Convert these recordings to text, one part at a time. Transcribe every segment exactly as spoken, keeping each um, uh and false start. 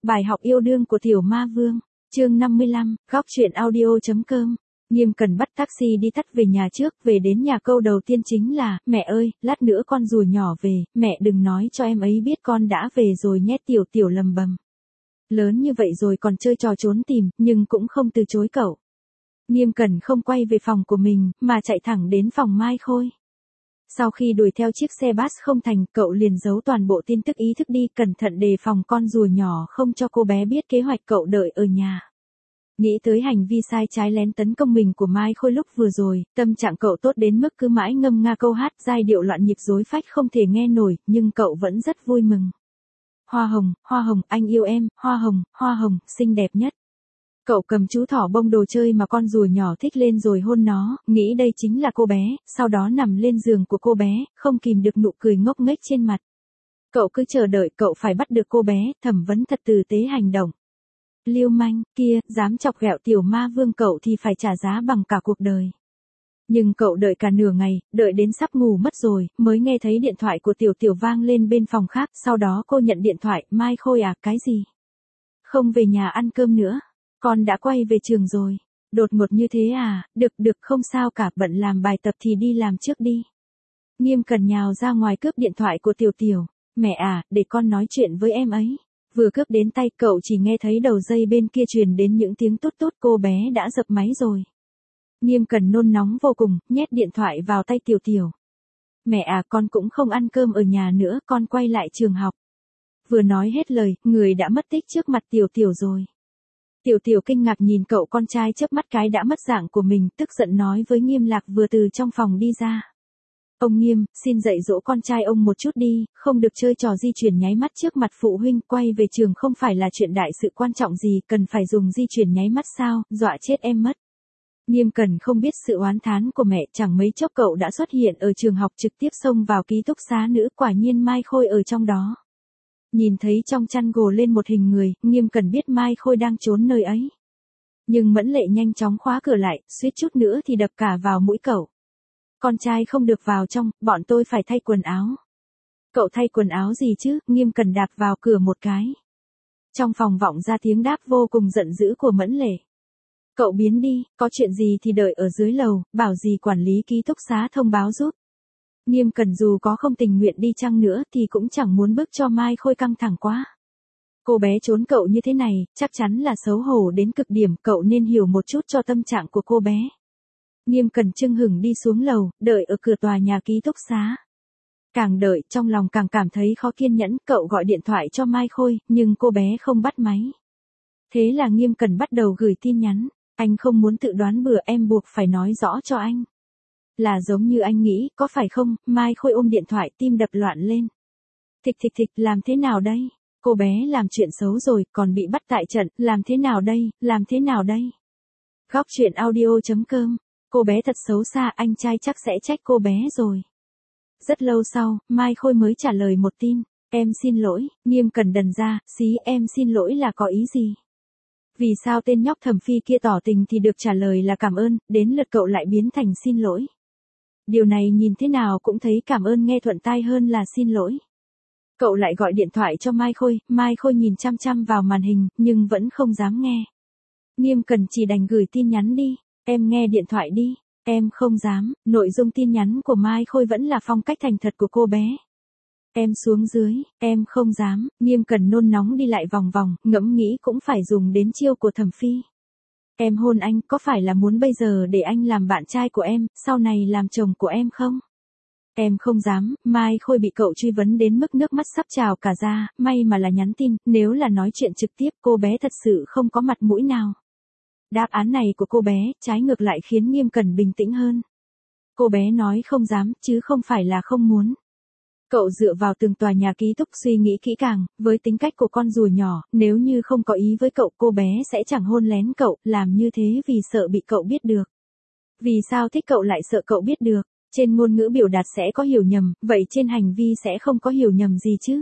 Bài học yêu đương của tiểu ma vương, chương năm mươi lăm, góc truyện audio.com. Nghiêm Cần bắt taxi đi tắt về nhà trước, về đến nhà câu đầu tiên chính là, mẹ ơi, lát nữa con rùa nhỏ về, mẹ đừng nói cho em ấy biết con đã về rồi nhé. Tiểu tiểu lầm bầm. Lớn như vậy rồi còn chơi trò trốn tìm, nhưng cũng không từ chối cậu. Nghiêm Cần không quay về phòng của mình, mà chạy thẳng đến phòng Mai Khôi. Sau khi đuổi theo chiếc xe bus không thành, cậu liền giấu toàn bộ tin tức ý thức đi, cẩn thận đề phòng con rùa nhỏ không cho cô bé biết kế hoạch cậu đợi ở nhà. Nghĩ tới hành vi sai trái lén tấn công mình của Mai Khôi lúc vừa rồi, tâm trạng cậu tốt đến mức cứ mãi ngâm nga câu hát giai điệu loạn nhịp rối phách không thể nghe nổi, nhưng cậu vẫn rất vui mừng. Hoa hồng, hoa hồng, anh yêu em, hoa hồng, hoa hồng, xinh đẹp nhất. Cậu cầm chú thỏ bông đồ chơi mà con rùa nhỏ thích lên rồi hôn nó, nghĩ đây chính là cô bé, sau đó nằm lên giường của cô bé, không kìm được nụ cười ngốc nghếch trên mặt. Cậu cứ chờ đợi cậu phải bắt được cô bé, thẩm vấn thật tử tế hành động. Lưu manh, kia, dám chọc ghẹo tiểu ma vương cậu thì phải trả giá bằng cả cuộc đời. Nhưng cậu đợi cả nửa ngày, đợi đến sắp ngủ mất rồi, mới nghe thấy điện thoại của tiểu tiểu vang lên bên phòng khác, sau đó cô nhận điện thoại, Mai Khôi à, cái gì? Không về nhà ăn cơm nữa. Con đã quay về trường rồi. Đột ngột như thế à, được được không sao cả, bận làm bài tập thì đi làm trước đi. Nghiêm Cần nhào ra ngoài cướp điện thoại của tiểu tiểu. Mẹ à, để con nói chuyện với em ấy. Vừa cướp đến tay cậu chỉ nghe thấy đầu dây bên kia truyền đến những tiếng tốt tốt, cô bé đã dập máy rồi. Nghiêm Cần nôn nóng vô cùng, nhét điện thoại vào tay tiểu tiểu. Mẹ à, con cũng không ăn cơm ở nhà nữa, con quay lại trường học. Vừa nói hết lời, người đã mất tích trước mặt tiểu tiểu rồi. Tiểu tiểu kinh ngạc nhìn cậu con trai chớp mắt cái đã mất dạng của mình, tức giận nói với Nghiêm Lạc vừa từ trong phòng đi ra. Ông Nghiêm, xin dạy dỗ con trai ông một chút đi, không được chơi trò di chuyển nháy mắt trước mặt phụ huynh, quay về trường không phải là chuyện đại sự quan trọng gì, cần phải dùng di chuyển nháy mắt sao, dọa chết em mất. Nghiêm Cần không biết sự oán thán của mẹ, chẳng mấy chốc cậu đã xuất hiện ở trường học, trực tiếp xông vào ký túc xá nữ, quả nhiên Mai Khôi ở trong đó. Nhìn thấy trong chăn gồ lên một hình người, Nghiêm Cần biết Mai Khôi đang trốn nơi ấy. Nhưng Mẫn Lệ nhanh chóng khóa cửa lại, suýt chút nữa thì đập cả vào mũi cậu. Con trai không được vào trong, bọn tôi phải thay quần áo. Cậu thay quần áo gì chứ? Nghiêm Cần đạp vào cửa một cái. Trong phòng vọng ra tiếng đáp vô cùng giận dữ của Mẫn Lệ. Cậu biến đi, có chuyện gì thì đợi ở dưới lầu, bảo gì quản lý ký túc xá thông báo giúp. Nghiêm Cần dù có không tình nguyện đi chăng nữa thì cũng chẳng muốn bước cho Mai Khôi căng thẳng quá. Cô bé trốn cậu như thế này, chắc chắn là xấu hổ đến cực điểm, cậu nên hiểu một chút cho tâm trạng của cô bé. Nghiêm Cần chưng hửng đi xuống lầu, đợi ở cửa tòa nhà ký túc xá. Càng đợi, trong lòng càng cảm thấy khó kiên nhẫn, cậu gọi điện thoại cho Mai Khôi, nhưng cô bé không bắt máy. Thế là Nghiêm Cần bắt đầu gửi tin nhắn, anh không muốn tự đoán bừa, em buộc phải nói rõ cho anh. Là giống như anh nghĩ, có phải không? Mai Khôi ôm điện thoại, tim đập loạn lên. Thịch thịch thịch, làm thế nào đây? Cô bé làm chuyện xấu rồi, còn bị bắt tại trận, làm thế nào đây, làm thế nào đây? Góc truyện audio.com, cô bé thật xấu xa, anh trai chắc sẽ trách cô bé rồi. Rất lâu sau, Mai Khôi mới trả lời một tin, em xin lỗi. Nghiêm Cần đần ra, xí, em xin lỗi là có ý gì? Vì sao tên nhóc Thẩm Phi kia tỏ tình thì được trả lời là cảm ơn, đến lượt cậu lại biến thành xin lỗi. Điều này nhìn thế nào cũng thấy cảm ơn nghe thuận tai hơn là xin lỗi. Cậu lại gọi điện thoại cho Mai Khôi, Mai Khôi nhìn chăm chăm vào màn hình, nhưng vẫn không dám nghe. Nghiêm Cần chỉ đành gửi tin nhắn đi, em nghe điện thoại đi, em không dám. Nội dung tin nhắn của Mai Khôi vẫn là phong cách thành thật của cô bé. Em xuống dưới, em không dám. Nghiêm Cần nôn nóng đi lại vòng vòng, ngẫm nghĩ cũng phải dùng đến chiêu của Thẩm Phi. Em hôn anh, có phải là muốn bây giờ để anh làm bạn trai của em, sau này làm chồng của em không? Em không dám. Mai Khôi bị cậu truy vấn đến mức nước mắt sắp trào cả ra, may mà là nhắn tin, nếu là nói chuyện trực tiếp cô bé thật sự không có mặt mũi nào. Đáp án này của cô bé, trái ngược lại khiến Nghiêm Cần bình tĩnh hơn. Cô bé nói không dám, chứ không phải là không muốn. Cậu dựa vào từng tòa nhà ký túc suy nghĩ kỹ càng, với tính cách của con rùa nhỏ, nếu như không có ý với cậu cô bé sẽ chẳng hôn lén cậu, làm như thế vì sợ bị cậu biết được. Vì sao thích cậu lại sợ cậu biết được? Trên ngôn ngữ biểu đạt sẽ có hiểu nhầm, vậy trên hành vi sẽ không có hiểu nhầm gì chứ?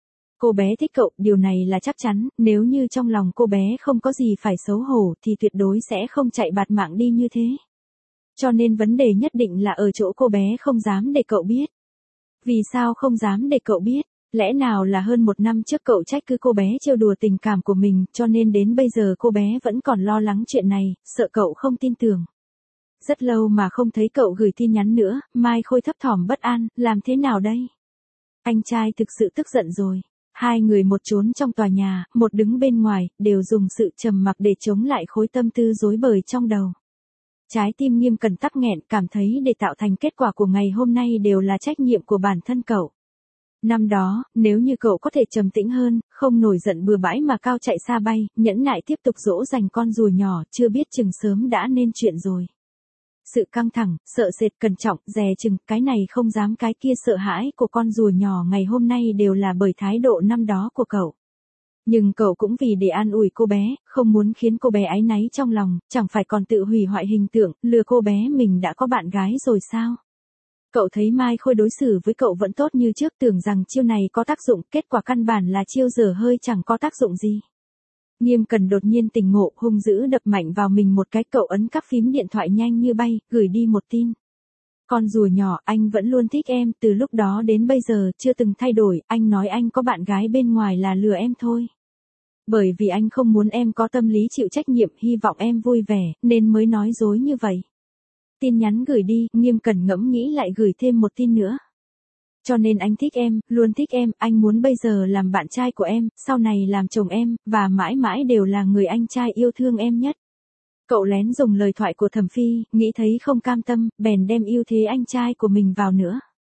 Cô bé thích cậu, điều này là chắc chắn, nếu như trong lòng cô bé không có gì phải xấu hổ thì tuyệt đối sẽ không chạy bạt mạng đi như thế. Cho nên vấn đề nhất định là ở chỗ cô bé không dám để cậu biết. Vì sao không dám để cậu biết? Lẽ nào là hơn một năm trước cậu trách cứ cô bé trêu đùa tình cảm của mình, cho nên đến bây giờ cô bé vẫn còn lo lắng chuyện này, sợ cậu không tin tưởng. Rất lâu mà không thấy cậu gửi tin nhắn nữa, Mai Khôi thấp thỏm bất an, làm thế nào đây? Anh trai thực sự tức giận rồi. Hai người một trốn trong tòa nhà, một đứng bên ngoài, đều dùng sự trầm mặc để chống lại khối tâm tư rối bời trong đầu. Trái tim Nghiêm Cần tắc nghẹn, cảm thấy để tạo thành kết quả của ngày hôm nay đều là trách nhiệm của bản thân cậu. Năm đó, nếu như cậu có thể trầm tĩnh hơn, không nổi giận bừa bãi mà cao chạy xa bay, nhẫn nại tiếp tục dỗ dành con rùa nhỏ, chưa biết chừng sớm đã nên chuyện rồi. Sự căng thẳng, sợ sệt, cẩn trọng, dè chừng, cái này không dám cái kia sợ hãi của con rùa nhỏ ngày hôm nay đều là bởi thái độ năm đó của cậu. Nhưng cậu cũng vì để an ủi cô bé, không muốn khiến cô bé áy náy trong lòng, chẳng phải còn tự hủy hoại hình tượng, lừa cô bé mình đã có bạn gái rồi sao? Cậu thấy Mai Khôi đối xử với cậu vẫn tốt như trước, tưởng rằng chiêu này có tác dụng, kết quả căn bản là chiêu dở hơi chẳng có tác dụng gì. Nghiêm Cần đột nhiên tỉnh ngộ, hung dữ đập mạnh vào mình một cái, cậu ấn cắp phím điện thoại nhanh như bay, gửi đi một tin. Con rùa nhỏ, anh vẫn luôn thích em, từ lúc đó đến bây giờ chưa từng thay đổi, anh nói anh có bạn gái bên ngoài là lừa em thôi. Bởi vì anh không muốn em có tâm lý chịu trách nhiệm, hy vọng em vui vẻ, nên mới nói dối như vậy. Tin nhắn gửi đi, Nghiêm Cần ngẫm nghĩ lại gửi thêm một tin nữa. Cho nên anh thích em, luôn thích em, anh muốn bây giờ làm bạn trai của em, sau này làm chồng em, và mãi mãi đều là người anh trai yêu thương em nhất. Cậu lén dùng lời thoại của Thẩm Phi, nghĩ thấy không cam tâm, bèn đem ưu thế anh trai của mình vào nữa.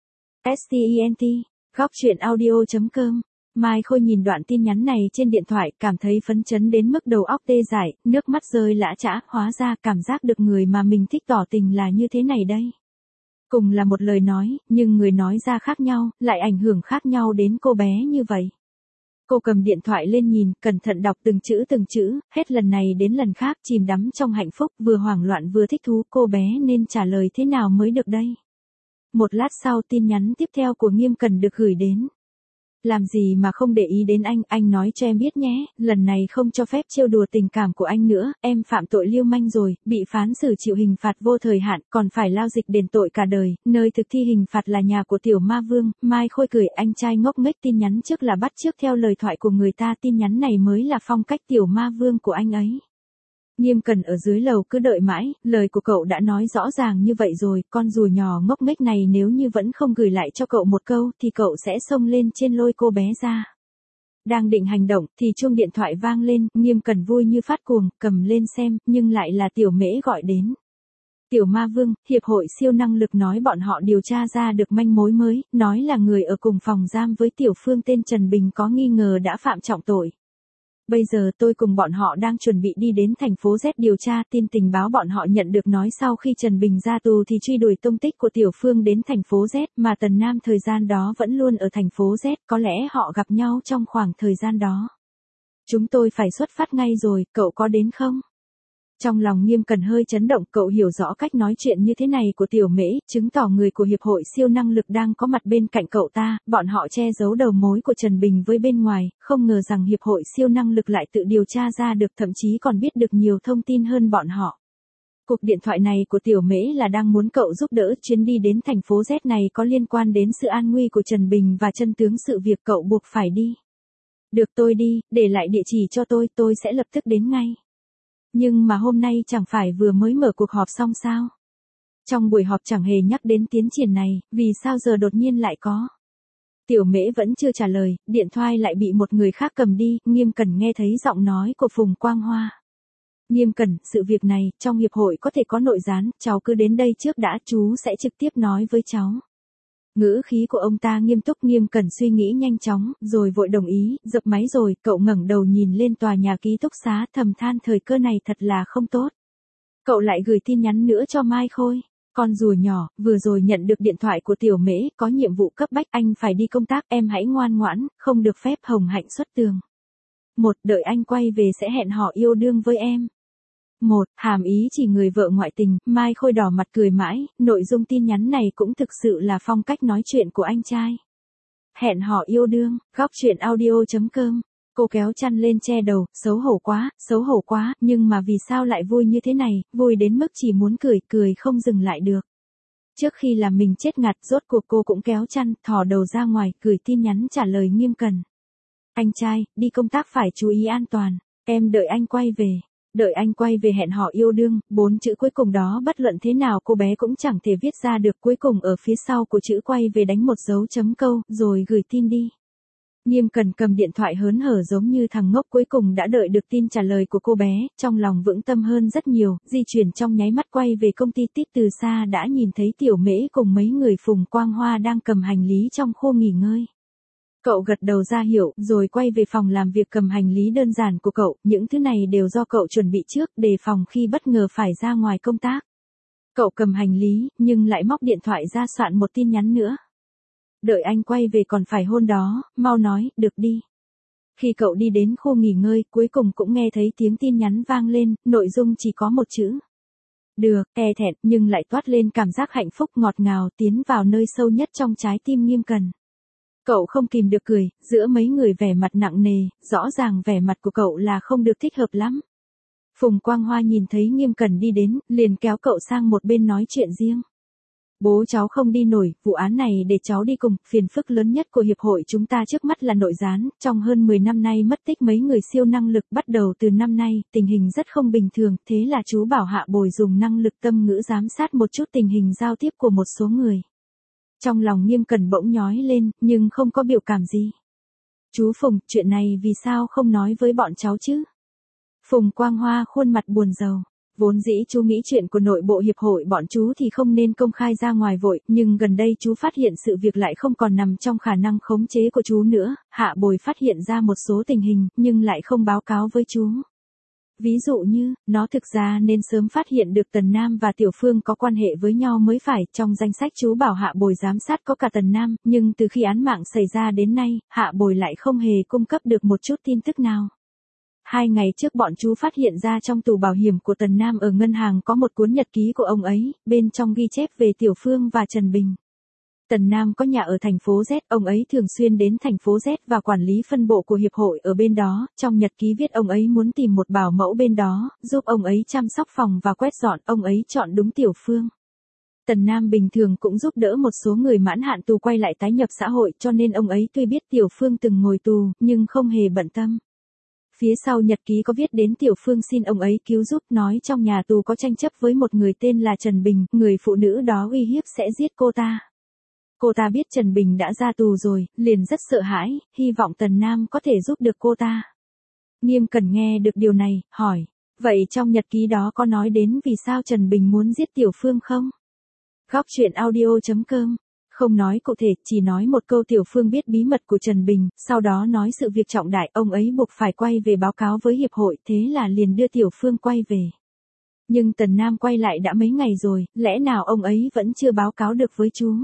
Stent, góc truyện audio chấm com. Mai Khôi nhìn đoạn tin nhắn này trên điện thoại, cảm thấy phấn chấn đến mức đầu óc tê dại, nước mắt rơi lã chã, hóa ra cảm giác được người mà mình thích tỏ tình là như thế này đây. Cùng là một lời nói, nhưng người nói ra khác nhau, lại ảnh hưởng khác nhau đến cô bé như vậy. Cô cầm điện thoại lên nhìn, cẩn thận đọc từng chữ từng chữ, hết lần này đến lần khác chìm đắm trong hạnh phúc, vừa hoảng loạn vừa thích thú, cô bé nên trả lời thế nào mới được đây? Một lát sau tin nhắn tiếp theo của Nghiêm Cần được gửi đến. Làm gì mà không để ý đến anh, anh nói cho em biết nhé, lần này không cho phép trêu đùa tình cảm của anh nữa, em phạm tội lưu manh rồi, bị phán xử chịu hình phạt vô thời hạn, còn phải lao dịch đền tội cả đời, nơi thực thi hình phạt là nhà của tiểu ma vương. Mai Khôi cười, anh trai ngốc nghếch, tin nhắn trước là bắt chước theo lời thoại của người ta, tin nhắn này mới là phong cách tiểu ma vương của anh ấy. Nghiêm Cần ở dưới lầu cứ đợi mãi, lời của cậu đã nói rõ ràng như vậy rồi, con rùa nhỏ ngốc nghếch này nếu như vẫn không gửi lại cho cậu một câu thì cậu sẽ xông lên trên lôi cô bé ra. Đang định hành động thì chuông điện thoại vang lên, Nghiêm Cần vui như phát cuồng, cầm lên xem, nhưng lại là Tiểu Mễ gọi đến. Tiểu Ma Vương, Hiệp hội siêu năng lực nói bọn họ điều tra ra được manh mối mới, nói là người ở cùng phòng giam với Tiểu Phương tên Trần Bình có nghi ngờ đã phạm trọng tội. Bây giờ tôi cùng bọn họ đang chuẩn bị đi đến thành phố Z điều tra, tin tình báo bọn họ nhận được nói sau khi Trần Bình ra tù thì truy đuổi tung tích của Tiểu Phương đến thành phố Z, mà Tần Nam thời gian đó vẫn luôn ở thành phố Z, có lẽ họ gặp nhau trong khoảng thời gian đó. Chúng tôi phải xuất phát ngay rồi, cậu có đến không? Trong lòng Nghiêm Cần hơi chấn động, cậu hiểu rõ cách nói chuyện như thế này của Tiểu Mễ, chứng tỏ người của Hiệp hội siêu năng lực đang có mặt bên cạnh cậu ta, bọn họ che giấu đầu mối của Trần Bình với bên ngoài, không ngờ rằng Hiệp hội siêu năng lực lại tự điều tra ra được, thậm chí còn biết được nhiều thông tin hơn bọn họ. Cuộc điện thoại này của Tiểu Mễ là đang muốn cậu giúp đỡ, chuyến đi đến thành phố Z này có liên quan đến sự an nguy của Trần Bình và chân tướng sự việc, cậu buộc phải đi. Được, tôi đi, để lại địa chỉ cho tôi, tôi sẽ lập tức đến ngay. Nhưng mà hôm nay chẳng phải vừa mới mở cuộc họp xong sao? Trong buổi họp chẳng hề nhắc đến tiến triển này, vì sao giờ đột nhiên lại có? Tiểu Mễ vẫn chưa trả lời, điện thoại lại bị một người khác cầm đi, Nghiêm Cần nghe thấy giọng nói của Phùng Quang Hoa. Nghiêm Cần, sự việc này, trong hiệp hội có thể có nội gián, cháu cứ đến đây trước đã, chú sẽ trực tiếp nói với cháu. Ngữ khí của ông ta nghiêm túc, Nghiêm Cần suy nghĩ nhanh chóng, rồi vội đồng ý, dập máy rồi, cậu ngẩng đầu nhìn lên tòa nhà ký túc xá, thầm than thời cơ này thật là không tốt. Cậu lại gửi tin nhắn nữa cho Mai Khôi. Con rùa nhỏ, vừa rồi nhận được điện thoại của Tiểu Mễ, có nhiệm vụ cấp bách, anh phải đi công tác, em hãy ngoan ngoãn, không được phép hồng hạnh xuất tường. Một, đợi anh quay về sẽ hẹn hò yêu đương với em. Một, hàm ý chỉ người vợ ngoại tình. Mai Khôi đỏ mặt cười mãi, nội dung tin nhắn này cũng thực sự là phong cách nói chuyện của anh trai. Hẹn hò yêu đương, góc truyện audio chấm com. Cô kéo chăn lên che đầu, xấu hổ quá, xấu hổ quá, nhưng mà vì sao lại vui như thế này, vui đến mức chỉ muốn cười, cười không dừng lại được. Trước khi làm mình chết ngạt, rốt cuộc cô cũng kéo chăn, thò đầu ra ngoài, gửi tin nhắn trả lời Nghiêm Cần. Anh trai, đi công tác phải chú ý an toàn, em đợi anh quay về. Đợi anh quay về hẹn hò yêu đương, bốn chữ cuối cùng đó bất luận thế nào cô bé cũng chẳng thể viết ra được, cuối cùng ở phía sau của chữ quay về đánh một dấu chấm câu, rồi gửi tin đi. Nghiêm Cần cầm điện thoại hớn hở giống như thằng ngốc, cuối cùng đã đợi được tin trả lời của cô bé, trong lòng vững tâm hơn rất nhiều, di chuyển trong nháy mắt quay về công ty. Tít từ xa đã nhìn thấy Tiểu Mễ cùng mấy người Phùng Quang Hoa đang cầm hành lý trong khu nghỉ ngơi. Cậu gật đầu ra hiệu, rồi quay về phòng làm việc cầm hành lý đơn giản của cậu, những thứ này đều do cậu chuẩn bị trước, đề phòng khi bất ngờ phải ra ngoài công tác. Cậu cầm hành lý, nhưng lại móc điện thoại ra soạn một tin nhắn nữa. Đợi anh quay về còn phải hôn đó, mau nói, được đi. Khi cậu đi đến khu nghỉ ngơi, cuối cùng cũng nghe thấy tiếng tin nhắn vang lên, nội dung chỉ có một chữ. Được, e thẹn, nhưng lại toát lên cảm giác hạnh phúc ngọt ngào tiến vào nơi sâu nhất trong trái tim Nghiêm Cần. Cậu không kìm được cười, giữa mấy người vẻ mặt nặng nề, rõ ràng vẻ mặt của cậu là không được thích hợp lắm. Phùng Quang Hoa nhìn thấy Nghiêm Cần đi đến, liền kéo cậu sang một bên nói chuyện riêng. Bố cháu không đi nổi, vụ án này để cháu đi cùng, phiền phức lớn nhất của hiệp hội chúng ta trước mắt là nội gián, trong hơn mười năm nay mất tích mấy người siêu năng lực, bắt đầu từ năm nay, tình hình rất không bình thường, thế là chú bảo Hạ Bồi dùng năng lực tâm ngữ giám sát một chút tình hình giao tiếp của một số người. Trong lòng Nghiêm Cần bỗng nhói lên, nhưng không có biểu cảm gì. Chú Phùng, chuyện này vì sao không nói với bọn cháu chứ? Phùng Quang Hoa khuôn mặt buồn rầu. Vốn dĩ chú nghĩ chuyện của nội bộ hiệp hội bọn chú thì không nên công khai ra ngoài vội, nhưng gần đây chú phát hiện sự việc lại không còn nằm trong khả năng khống chế của chú nữa. Hạ Bồi phát hiện ra một số tình hình, nhưng lại không báo cáo với chú. Ví dụ như, nó thực ra nên sớm phát hiện được Tần Nam và Tiểu Phương có quan hệ với nhau mới phải, trong danh sách chú bảo Hạ Bồi giám sát có cả Tần Nam, nhưng từ khi án mạng xảy ra đến nay, Hạ Bồi lại không hề cung cấp được một chút tin tức nào. Hai ngày trước bọn chú phát hiện ra trong tủ bảo hiểm của Tần Nam ở ngân hàng có một cuốn nhật ký của ông ấy, bên trong ghi chép về Tiểu Phương và Trần Bình. Tần Nam có nhà ở thành phố Z, ông ấy thường xuyên đến thành phố Z và quản lý phân bộ của hiệp hội ở bên đó, trong nhật ký viết ông ấy muốn tìm một bảo mẫu bên đó, giúp ông ấy chăm sóc phòng và quét dọn, ông ấy chọn đúng Tiểu Phương. Tần Nam bình thường cũng giúp đỡ một số người mãn hạn tù quay lại tái nhập xã hội, cho nên ông ấy tuy biết Tiểu Phương từng ngồi tù, nhưng không hề bận tâm. Phía sau nhật ký có viết đến Tiểu Phương xin ông ấy cứu giúp, nói trong nhà tù có tranh chấp với một người tên là Trần Bình, người phụ nữ đó uy hiếp sẽ giết cô ta. Cô ta biết Trần Bình đã ra tù rồi, liền rất sợ hãi, hy vọng Tần Nam có thể giúp được cô ta. Nghiêm Cần nghe được điều này, hỏi, vậy trong nhật ký đó có nói đến vì sao Trần Bình muốn giết Tiểu Phương không? Góc truyện audio chấm com. Không nói cụ thể, chỉ nói một câu Tiểu Phương biết bí mật của Trần Bình, sau đó nói sự việc trọng đại, ông ấy buộc phải quay về báo cáo với hiệp hội, thế là liền đưa Tiểu Phương quay về. Nhưng Tần Nam quay lại đã mấy ngày rồi, lẽ nào ông ấy vẫn chưa báo cáo được với chú?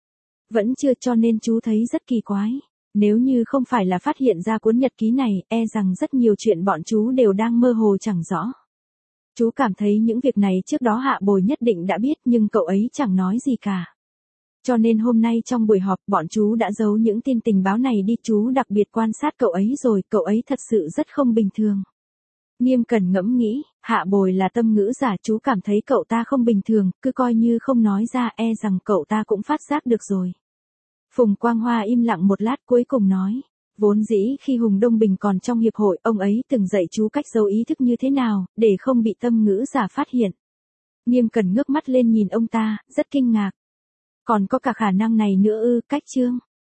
Vẫn chưa, cho nên chú thấy rất kỳ quái. Nếu như không phải là phát hiện ra cuốn nhật ký này, e rằng rất nhiều chuyện bọn chú đều đang mơ hồ chẳng rõ. Chú cảm thấy những việc này trước đó Hạ Bồi nhất định đã biết, nhưng cậu ấy chẳng nói gì cả. Cho nên hôm nay trong buổi họp, bọn chú đã giấu những tin tình báo này đi, chú đặc biệt quan sát cậu ấy rồi, cậu ấy thật sự rất không bình thường. Nghiêm Cần ngẫm nghĩ, Hạ Bồi là tâm ngữ giả, chú cảm thấy cậu ta không bình thường, cứ coi như không nói ra, e rằng cậu ta cũng phát giác được rồi. Phùng Quang Hoa im lặng một lát cuối cùng nói, vốn dĩ khi Hùng Đông Bình còn trong hiệp hội, ông ấy từng dạy chú cách giấu ý thức như thế nào, để không bị tâm ngữ giả phát hiện. Nghiêm Cần ngước mắt lên nhìn ông ta, rất kinh ngạc. Còn có cả khả năng này nữa ư? Cách chương